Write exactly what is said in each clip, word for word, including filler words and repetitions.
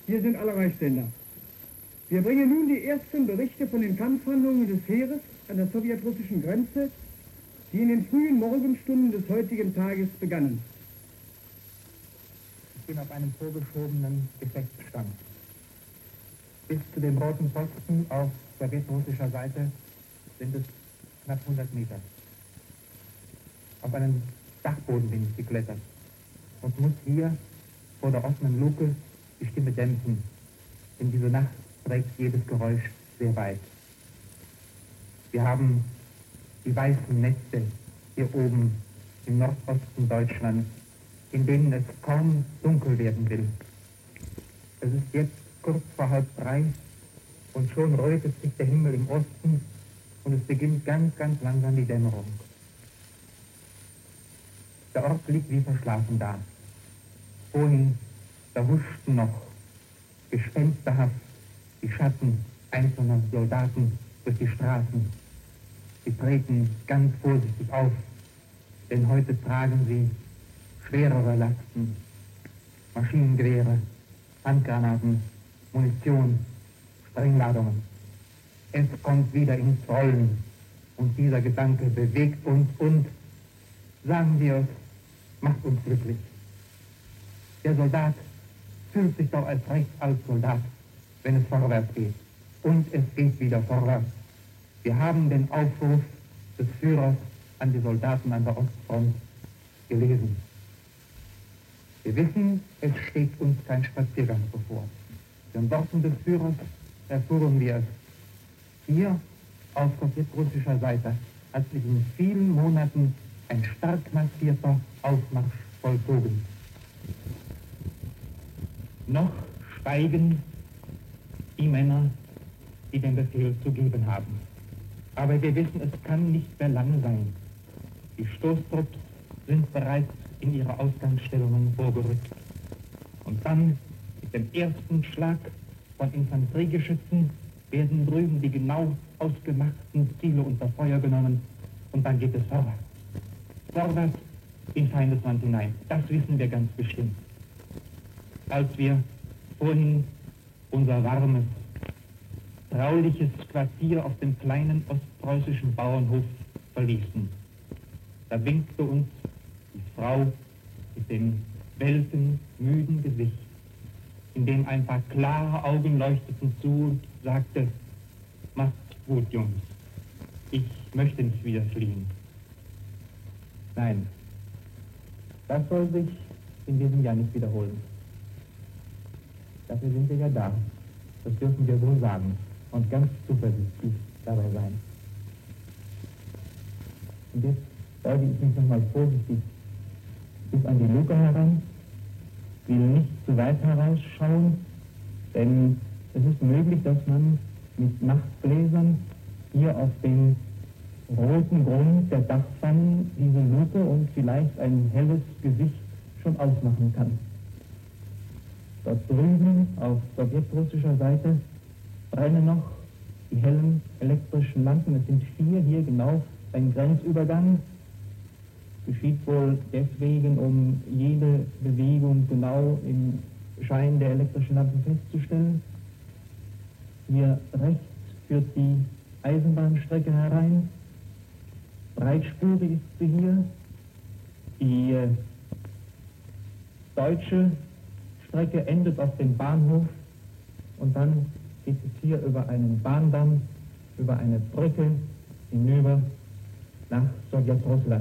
Hier sind alle Reichssender. Wir bringen nun die ersten Berichte von den Kampfhandlungen des Heeres an der sowjetrussischen Grenze, die in den frühen Morgenstunden des heutigen Tages begannen. Ich bin auf einem vorgeschobenen Gefechtsstand. Bis zu dem roten Posten auf sowjetrussischer Seite sind es knapp hundert Meter. Auf einen Dachboden bin ich geklettert und muss hier vor der offenen Luke die Stimme dämpfen, denn diese Nacht trägt jedes Geräusch sehr weit. Wir haben die weißen Nächte hier oben im Nordosten Deutschlands, in denen es kaum dunkel werden will. Es ist jetzt kurz vor halb drei und schon rötet sich der Himmel im Osten und es beginnt ganz, ganz langsam die Dämmerung. Der Ort liegt wie verschlafen da. Vorhin, da huschten noch gespensterhaft die Schatten einzelner Soldaten durch die Straßen. Sie treten ganz vorsichtig auf, denn heute tragen sie schwerere Lasten, Maschinengewehre, Handgranaten, Munition, Sprengladungen. Es kommt wieder ins Rollen und dieser Gedanke bewegt uns und, sagen wir es, macht uns glücklich. Der Soldat fühlt sich doch als recht als Soldat, wenn es vorwärts geht. Und es geht wieder vorwärts. Wir haben den Aufruf des Führers an die Soldaten an der Ostfront gelesen. Wir wissen, es steht uns kein Spaziergang bevor. Den Worten des Führers erfuhren wir es. Hier auf sowjetrussischer Seite hat sich in vielen Monaten ein stark markierter Aufmarsch vollzogen. Noch schweigen die Männer, die den Befehl zu geben haben. Aber wir wissen, es kann nicht mehr lange sein. Die Stoßtrupps sind bereits in ihre Ausgangsstellungen vorgerückt. Und dann, mit dem ersten Schlag von Infanteriegeschützen, werden drüben die genau ausgemachten Ziele unter Feuer genommen und dann geht es vorwärts. Vorwärts in Feindesland hinein. Das wissen wir ganz bestimmt. Als wir vorhin unser warmes, trauliches Quartier auf dem kleinen ostpreußischen Bauernhof verließen, da winkte uns die Frau mit dem welken, müden Gesicht, in dem ein paar klare Augen leuchteten zu und sagte: Macht gut, Jungs, ich möchte nicht wieder fliehen. Nein, das soll sich in diesem Jahr nicht wiederholen. Dafür sind wir ja da. Das dürfen wir wohl sagen und ganz zuversichtlich dabei sein. Und jetzt beuge ich mich nochmal vorsichtig bis an die Luke heran, will nicht zu weit herausschauen, denn es ist möglich, dass man mit Nachtgläsern hier auf den roten Grund der Dachpfannen diese Luke und vielleicht ein helles Gesicht schon ausmachen kann. Dort drüben auf sowjetrussischer Seite brennen noch die hellen elektrischen Lampen. Es sind vier hier genau ein Grenzübergang. Geschieht wohl deswegen, um jede Bewegung genau im Schein der elektrischen Lampen festzustellen. Hier rechts führt die Eisenbahnstrecke herein. Breitspurig ist sie hier. Die äh, deutsche Strecke endet auf dem Bahnhof und dann geht es hier über einen Bahndamm, über eine Brücke hinüber nach Sowjetrussland.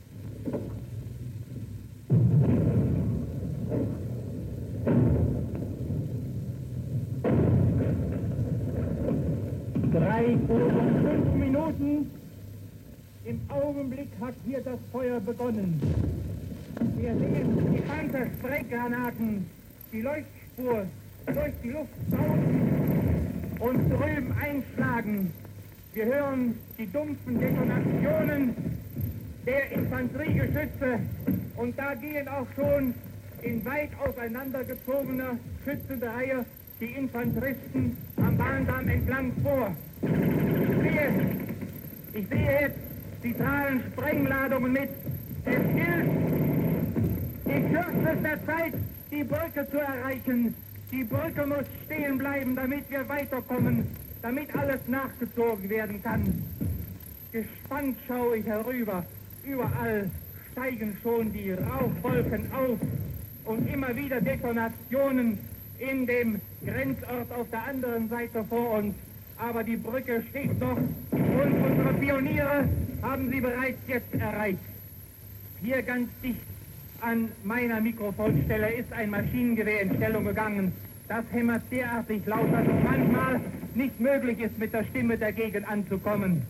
Drei Uhr und fünf Minuten. Im Augenblick hat hier das Feuer begonnen. Wir sehen die Panzersprenggranaten, die Leuchtspur durch die Luft sausen und drüben einschlagen. Wir hören die dumpfen Detonationen der Infanteriegeschütze und da gehen auch schon in weit auseinandergezogener schützender Reihe die Infanteristen am Bahndamm entlang vor. Ich sehe, ich sehe jetzt, sie tragen Sprengladungen mit. Es gilt, in kürzester Zeit die Brücke zu erreichen. Die Brücke muss stehen bleiben, damit wir weiterkommen, damit alles nachgezogen werden kann. Gespannt schaue ich herüber. Überall steigen schon die Rauchwolken auf und immer wieder Detonationen in dem Grenzort auf der anderen Seite vor uns. Aber die Brücke steht noch und unsere Pioniere haben sie bereits jetzt erreicht. Hier ganz dicht an meiner Mikrofonstelle ist ein Maschinengewehr in Stellung gegangen. Das hämmert derartig laut, dass es manchmal nicht möglich ist, mit der Stimme dagegen anzukommen.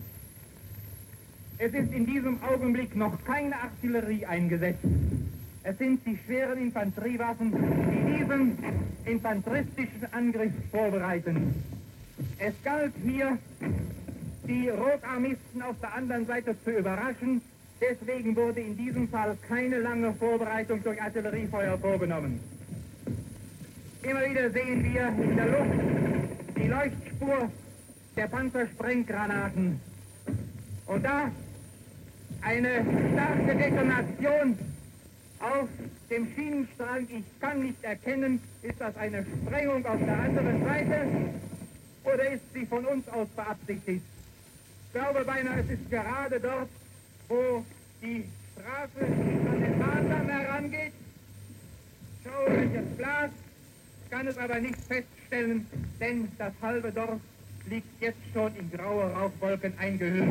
Es ist in diesem Augenblick noch keine Artillerie eingesetzt. Es sind die schweren Infanteriewaffen, die diesen infanteristischen Angriff vorbereiten. Es galt hier, die Rotarmisten auf der anderen Seite zu überraschen. Deswegen wurde in diesem Fall keine lange Vorbereitung durch Artilleriefeuer vorgenommen. Immer wieder sehen wir in der Luft die Leuchtspur der Panzersprenggranaten. Und da eine starke Detonation auf dem Schienenstrang. Ich kann nicht erkennen, ist das eine Sprengung auf der anderen Seite oder ist sie von uns aus beabsichtigt. Ich glaube beinahe, es ist gerade dort, wo die Straße an den Bahndamm herangeht. Schaue welches Glas, kann es aber nicht feststellen, denn das halbe Dorf liegt jetzt schon in graue Rauchwolken eingehüllt.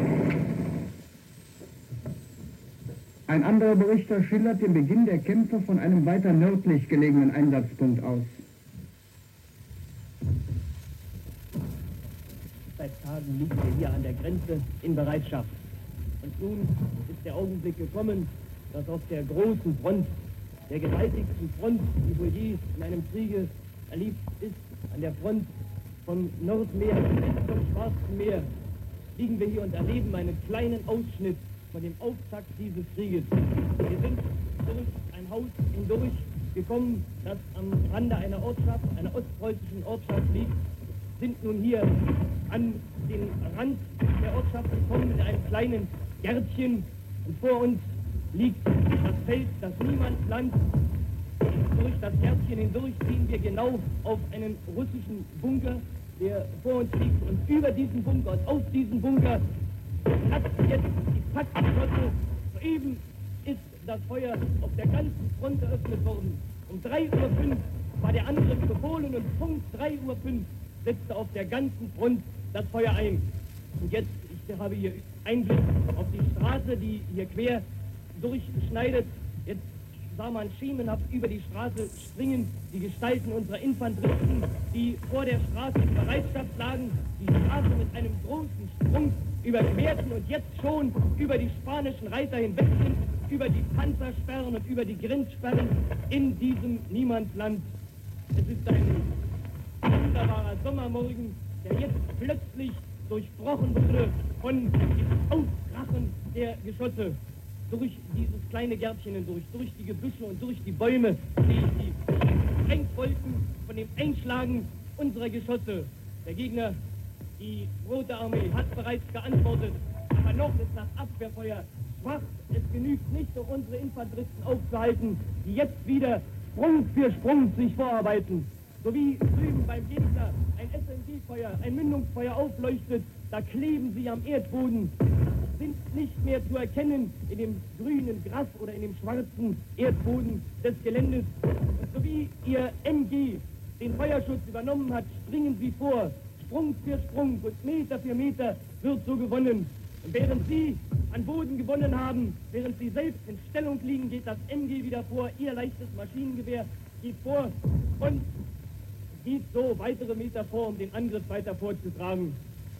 Ein anderer Berichter schildert den Beginn der Kämpfe von einem weiter nördlich gelegenen Einsatzpunkt aus. Seit Tagen liegen wir hier an der Grenze in Bereitschaft. Und nun ist der Augenblick gekommen, dass auf der großen Front, der gewaltigsten Front, die wohl je in einem Kriege erlebt ist, an der Front vom Nordmeer bis zum Schwarzen Meer, liegen wir hier und erleben einen kleinen Ausschnitt von dem Auftakt dieses Krieges. Wir sind durch ein Haus hindurch gekommen, das am Rande einer Ortschaft, einer ostpreußischen Ortschaft liegt, sind nun hier an den Rand der Ortschaft gekommen mit einem kleinen Gärtchen und vor uns liegt das Feld, das Niemandsland. Durch das Gärtchen hindurch sehen wir genau auf einen russischen Bunker, der vor uns liegt, und über diesen Bunker und aus diesem Bunker hat jetzt die Packgeschosse. Soeben ist das Feuer auf der ganzen Front eröffnet worden. Um drei Uhr fünf war der Angriff befohlen und Punkt drei Uhr fünf setzte auf der ganzen Front das Feuer ein. Und jetzt, ich habe hier Einblick auf die Straße, die hier quer durchschneidet. Jetzt sah man schemenhaft über die Straße springen die Gestalten unserer Infanteristen, die vor der Straße in Bereitschaft lagen, die Straße mit einem großen Sprung überquerten und jetzt schon über die spanischen Reiter hinweg sind, über die Panzersperren und über die Grenzsperren in diesem Niemandsland. Es ist ein wunderbarer Sommermorgen, der jetzt plötzlich durchbrochen wurde von dem Auskrachen der Geschosse. Durch dieses kleine Gärtchen hindurch, durch die Gebüsche und durch die Bäume, die, die Sprengwolken von dem Einschlagen unserer Geschosse. Der Gegner, die Rote Armee, hat bereits geantwortet, aber noch ist das Abwehrfeuer schwach. Es genügt nicht, um unsere Infanteristen aufzuhalten, die jetzt wieder Sprung für Sprung sich vorarbeiten. So wie drüben beim Gegner ein S M G-Feuer, ein Mündungsfeuer aufleuchtet, da kleben sie am Erdboden, sind nicht mehr zu erkennen in dem grünen Gras oder in dem schwarzen Erdboden des Geländes. Und so wie ihr M G den Feuerschutz übernommen hat, springen sie vor, Sprung für Sprung und Meter für Meter wird so gewonnen. Und während sie an Boden gewonnen haben, während sie selbst in Stellung liegen, geht das M G wieder vor, ihr leichtes Maschinengewehr geht vor und geht so weitere Meter vor, um den Angriff weiter vorzutragen.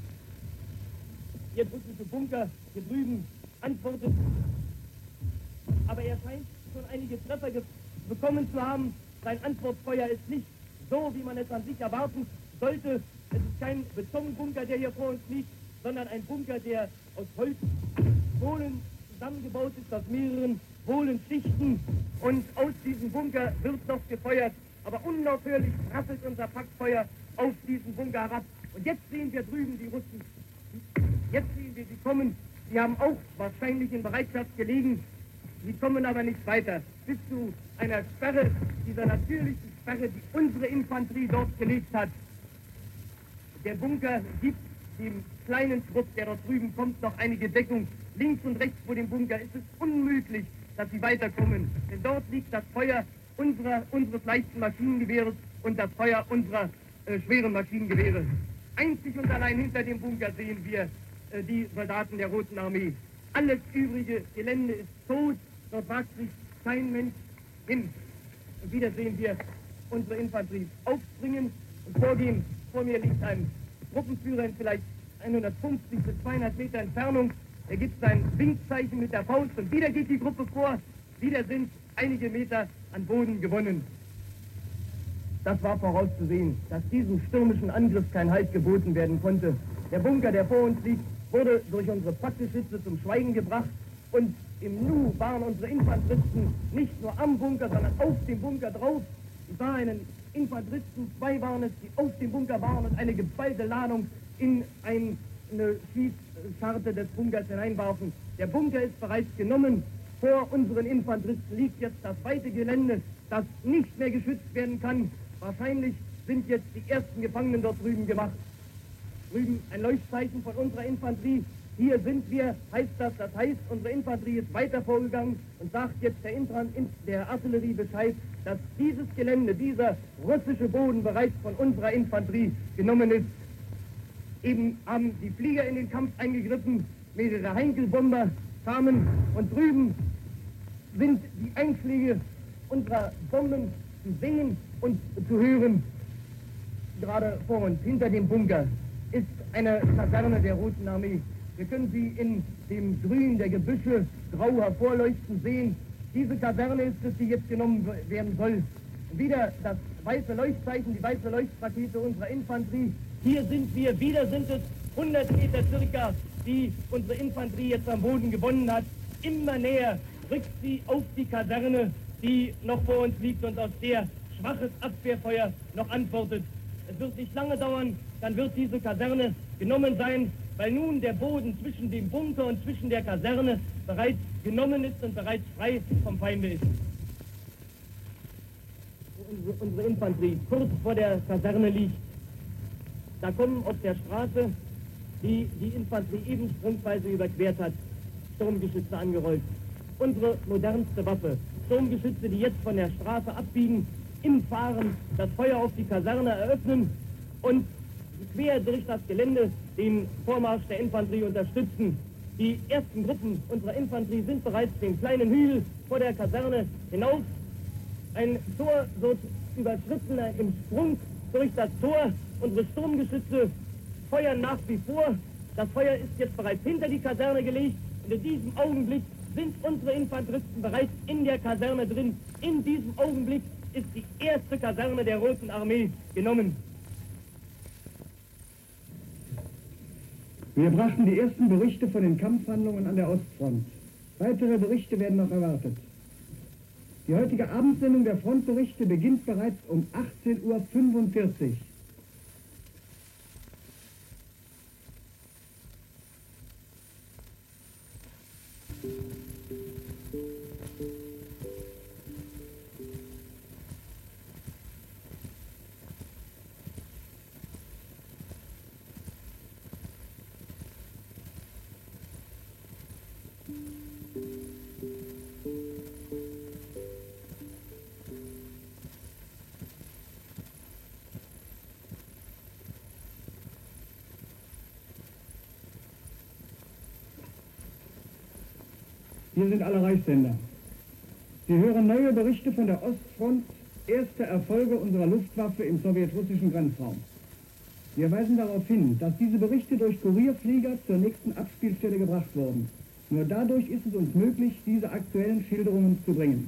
Ihr russische Bunker hier drüben antwortet, aber er scheint schon einige Treffer bekommen zu haben. Sein Antwortfeuer ist nicht so, wie man es an sich erwarten sollte. Es ist kein Betonbunker, der hier vor uns liegt, sondern ein Bunker, der aus Holzbohlen zusammengebaut ist, aus mehreren Bohlenschichten. Und aus diesem Bunker wird noch gefeuert, aber unaufhörlich rasselt unser Packfeuer auf diesen Bunker herab. Und jetzt sehen wir drüben die Russen. Jetzt sehen wir sie kommen. Sie haben auch wahrscheinlich in Bereitschaft gelegen. Sie kommen aber nicht weiter, bis zu einer Sperre, dieser natürlichen Sperre, die unsere Infanterie dort gelegt hat. Der Bunker gibt dem kleinen Trupp, der dort drüben kommt, noch einige Deckung. Links und rechts vor dem Bunker ist es unmöglich, dass sie weiterkommen. Denn dort liegt das Feuer unserer, unseres leichten Maschinengewehres und das Feuer unserer äh, schweren Maschinengewehre. Einzig und allein hinter dem Bunker sehen wir äh, die Soldaten der Roten Armee. Alles übrige Gelände ist tot, dort wagt sich kein Mensch hin. Und wieder sehen wir unsere Infanterie aufspringen und vorgehen. Vor mir liegt ein Truppenführer in vielleicht hundertfünfzig bis zweihundert Meter Entfernung. Er gibt sein Winkzeichen mit der Faust und wieder geht die Gruppe vor. Wieder sind einige Meter an Boden gewonnen. Das war vorauszusehen, dass diesem stürmischen Angriff kein Halt geboten werden konnte. Der Bunker, der vor uns liegt, wurde durch unsere Packgeschütze zum Schweigen gebracht und im Nu waren unsere Infanteristen nicht nur am Bunker, sondern auf dem Bunker drauf. Ich sah einen Infanteristen, zwei waren es, die auf dem Bunker waren und eine geballte Ladung in ein, eine Schießscharte des Bunkers hineinwarfen. Der Bunker ist bereits genommen. Vor unseren Infanteristen liegt jetzt das weite Gelände, das nicht mehr geschützt werden kann. Wahrscheinlich sind jetzt die ersten Gefangenen dort drüben gemacht. Drüben ein Leuchtzeichen von unserer Infanterie. Hier sind wir, heißt das. Das heißt, unsere Infanterie ist weiter vorgegangen und sagt jetzt der, Intran, der Artillerie Bescheid, dass dieses Gelände, dieser russische Boden bereits von unserer Infanterie genommen ist. Eben haben die Flieger in den Kampf eingegriffen, mehrere Heinkelbomber kamen und drüben sind die Einschläge unserer Bomben zu sehen und zu hören. Gerade vor uns, hinter dem Bunker, ist eine Kaserne der Roten Armee. Wir können sie in dem Grün der Gebüsche grau hervorleuchten sehen. Diese Kaserne ist es, die jetzt genommen werden soll. Wieder das weiße Leuchtzeichen, die weiße Leuchtrakete unserer Infanterie. Hier sind wir, wieder sind es hundert Meter circa, die unsere Infanterie jetzt am Boden gewonnen hat. Immer näher rückt sie auf die Kaserne, die noch vor uns liegt und aus der schwaches Abwehrfeuer noch antwortet. Es wird nicht lange dauern, dann wird diese Kaserne genommen sein, weil nun der Boden zwischen dem Bunker und zwischen der Kaserne bereits genommen ist und bereits frei vom Feinde ist. Unsere, unsere Infanterie kurz vor der Kaserne liegt. Da kommen auf der Straße, die die Infanterie eben sprungweise überquert hat, Sturmgeschütze angerollt. Unsere modernste Waffe, Sturmgeschütze, die jetzt von der Straße abbiegen, im Fahren das Feuer auf die Kaserne eröffnen und quer durch das Gelände den Vormarsch der Infanterie unterstützen. Die ersten Gruppen unserer Infanterie sind bereits den kleinen Hügel vor der Kaserne hinauf. Ein Tor wird überschritten im Sprung durch das Tor. Unsere Sturmgeschütze feuern nach wie vor. Das Feuer ist jetzt bereits hinter die Kaserne gelegt. Und in diesem Augenblick sind unsere Infanteristen bereits in der Kaserne drin. In diesem Augenblick ist die erste Kaserne der Roten Armee genommen. Wir brachten die ersten Berichte von den Kampfhandlungen an der Ostfront. Weitere Berichte werden noch erwartet. Die heutige Abendsendung der Frontberichte beginnt bereits um achtzehn Uhr fünfundvierzig. Hier sind alle Reichssender. Sie hören neue Berichte von der Ostfront, erste Erfolge unserer Luftwaffe im sowjetrussischen Grenzraum. Wir weisen darauf hin, dass diese Berichte durch Kurierflieger zur nächsten Abspielstelle gebracht wurden. Nur dadurch ist es uns möglich, diese aktuellen Schilderungen zu bringen.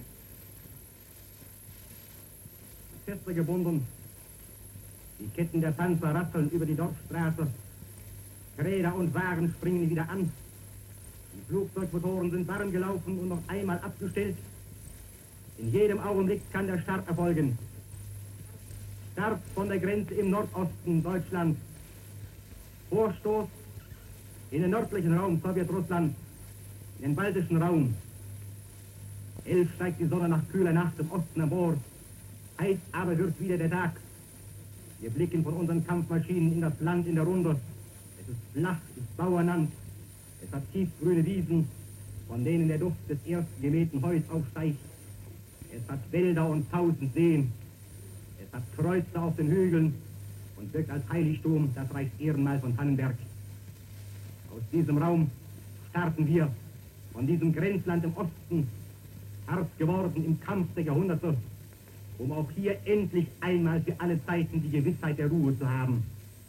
Feste gebunden, die Ketten der Panzer rasseln über die Dorfstraße, Räder und Wagen springen wieder an. Die Flugzeugmotoren sind warm gelaufen und noch einmal abgestellt. In jedem Augenblick kann der Start erfolgen. Start von der Grenze im Nordosten Deutschlands. Vorstoß in den nördlichen Raum Sowjetrussland, in den baltischen Raum. Elf steigt die Sonne nach kühler Nacht im Osten empor. Heiß aber wird wieder der Tag. Wir blicken von unseren Kampfmaschinen in das Land in der Runde. Es ist flach, ist Bauernland. Es hat tiefgrüne Wiesen, von denen der Duft des ersten gemähten Heus aufsteigt. Es hat Wälder und tausend Seen. Es hat Kreuze auf den Hügeln und wirkt als Heiligtum das Reichsehrenmal von Tannenberg. Aus diesem Raum starten wir, von diesem Grenzland im Osten, hart geworden im Kampf der Jahrhunderte, um auch hier endlich einmal für alle Zeiten die Gewissheit der Ruhe zu haben.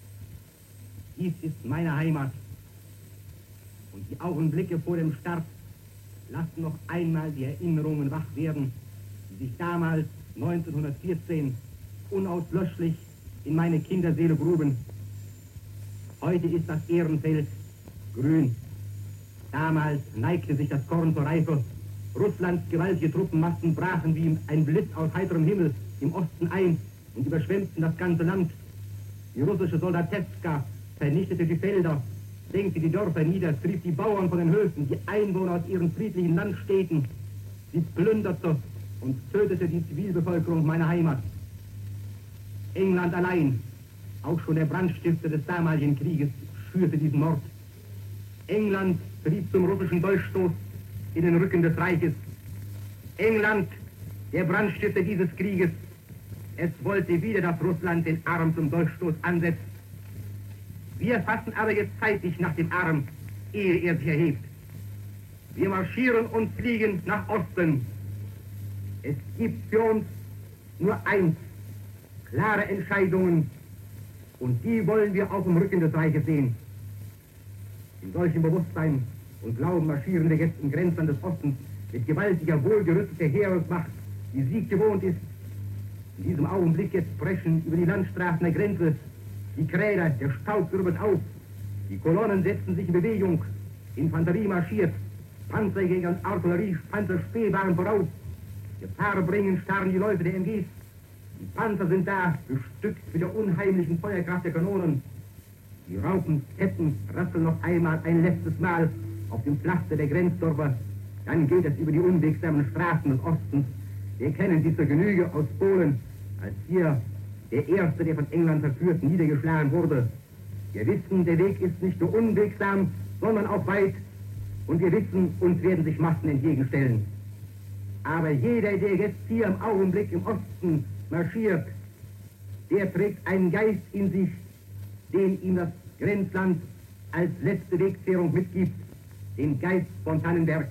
Dies ist meine Heimat. Und die Augenblicke vor dem Start lassen noch einmal die Erinnerungen wach werden, die sich damals neunzehnhundertvierzehn unauslöschlich in meine Kinderseele gruben. Heute ist das Ehrenfeld grün. Damals neigte sich das Korn zur Reife. Russlands gewaltige Truppenmassen brachen wie ein Blitz aus heiterem Himmel im Osten ein und überschwemmten das ganze Land. Die russische Soldateska vernichtete die Felder, senkte die Dörfer nieder, trieb die Bauern von den Höfen, die Einwohner aus ihren friedlichen Landstädten. Sie plünderte und tötete die Zivilbevölkerung meiner Heimat. England allein, auch schon der Brandstifter des damaligen Krieges, schürte diesen Mord. England trieb zum russischen Dolchstoß in den Rücken des Reiches. England, der Brandstifter dieses Krieges, es wollte wieder, dass Russland den Arm zum Dolchstoß ansetzt. Wir fassen aber jetzt zeitig nach dem Arm, ehe er sich erhebt. Wir marschieren und fliegen nach Osten. Es gibt für uns nur eins, klare Entscheidungen, und die wollen wir auch im Rücken des Reiches sehen. In solchem Bewusstsein und Glauben marschieren wir jetzt im Grenzland des Ostens mit gewaltiger, wohlgerüsteter Heeresmacht, die Sieg gewohnt ist. In diesem Augenblick jetzt brechen über die Landstraßen der Grenze die Kräder, der Staub wirbelt auf, die Kolonnen setzen sich in Bewegung, Infanterie marschiert, Panzerjäger und Artillerie, Panzerspähwagen voraus, Gefahr bringen starren die Läufe der M Gs, die Panzer sind da, bestückt mit der unheimlichen Feuerkraft der Kanonen. Die Raupenketten rasseln noch einmal ein letztes Mal auf dem Pflaster der Grenzdörfer. Dann geht es über die unwegsamen Straßen des Ostens. Wir kennen sie zur Genüge aus Polen, als hier der Erste, der von England verführt, niedergeschlagen wurde. Wir wissen, der Weg ist nicht nur unwegsam, sondern auch weit. Und wir wissen, uns werden sich Massen entgegenstellen. Aber jeder, der jetzt hier im Augenblick im Osten marschiert, der trägt einen Geist in sich, den ihm das Grenzland als letzte Wegzehrung mitgibt, den Geist von Tannenberg.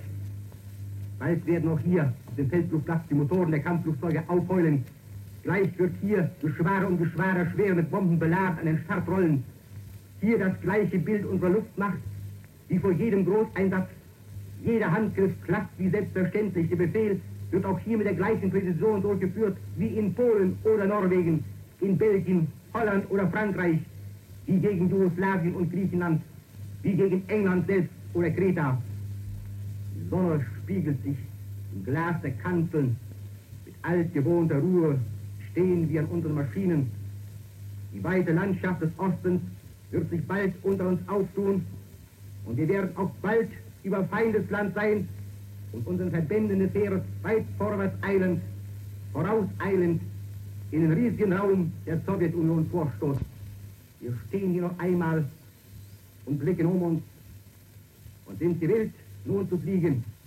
Bald werden auch hier auf dem Feldflugplatz die Motoren der Kampfflugzeuge aufheulen. Gleich wird hier Geschwader um Geschwader schwer mit Bomben beladen an den Start rollen. Hier das gleiche Bild unserer Luftmacht, wie vor jedem Großeinsatz. Jeder Handgriff klappt wie selbstverständlich. Der Befehl wird auch hier mit der gleichen Präzision durchgeführt wie in Polen oder Norwegen, in Belgien, Holland oder Frankreich, wie gegen Jugoslawien und Griechenland, wie gegen England selbst oder Kreta. Die Sonne spiegelt sich im Glas der Kanzeln. Mit altgewohnter Ruhe stehen wir an unseren Maschinen. Die weite Landschaft des Ostens wird sich bald unter uns auftun und wir werden auch bald über Feindesland sein und unseren Verbänden des Heeres weit vorwärts eilend, vorauseilend in den riesigen Raum der Sowjetunion vorstoßen. Wir stehen hier noch einmal und blicken um uns und sind gewillt, nun zu fliegen.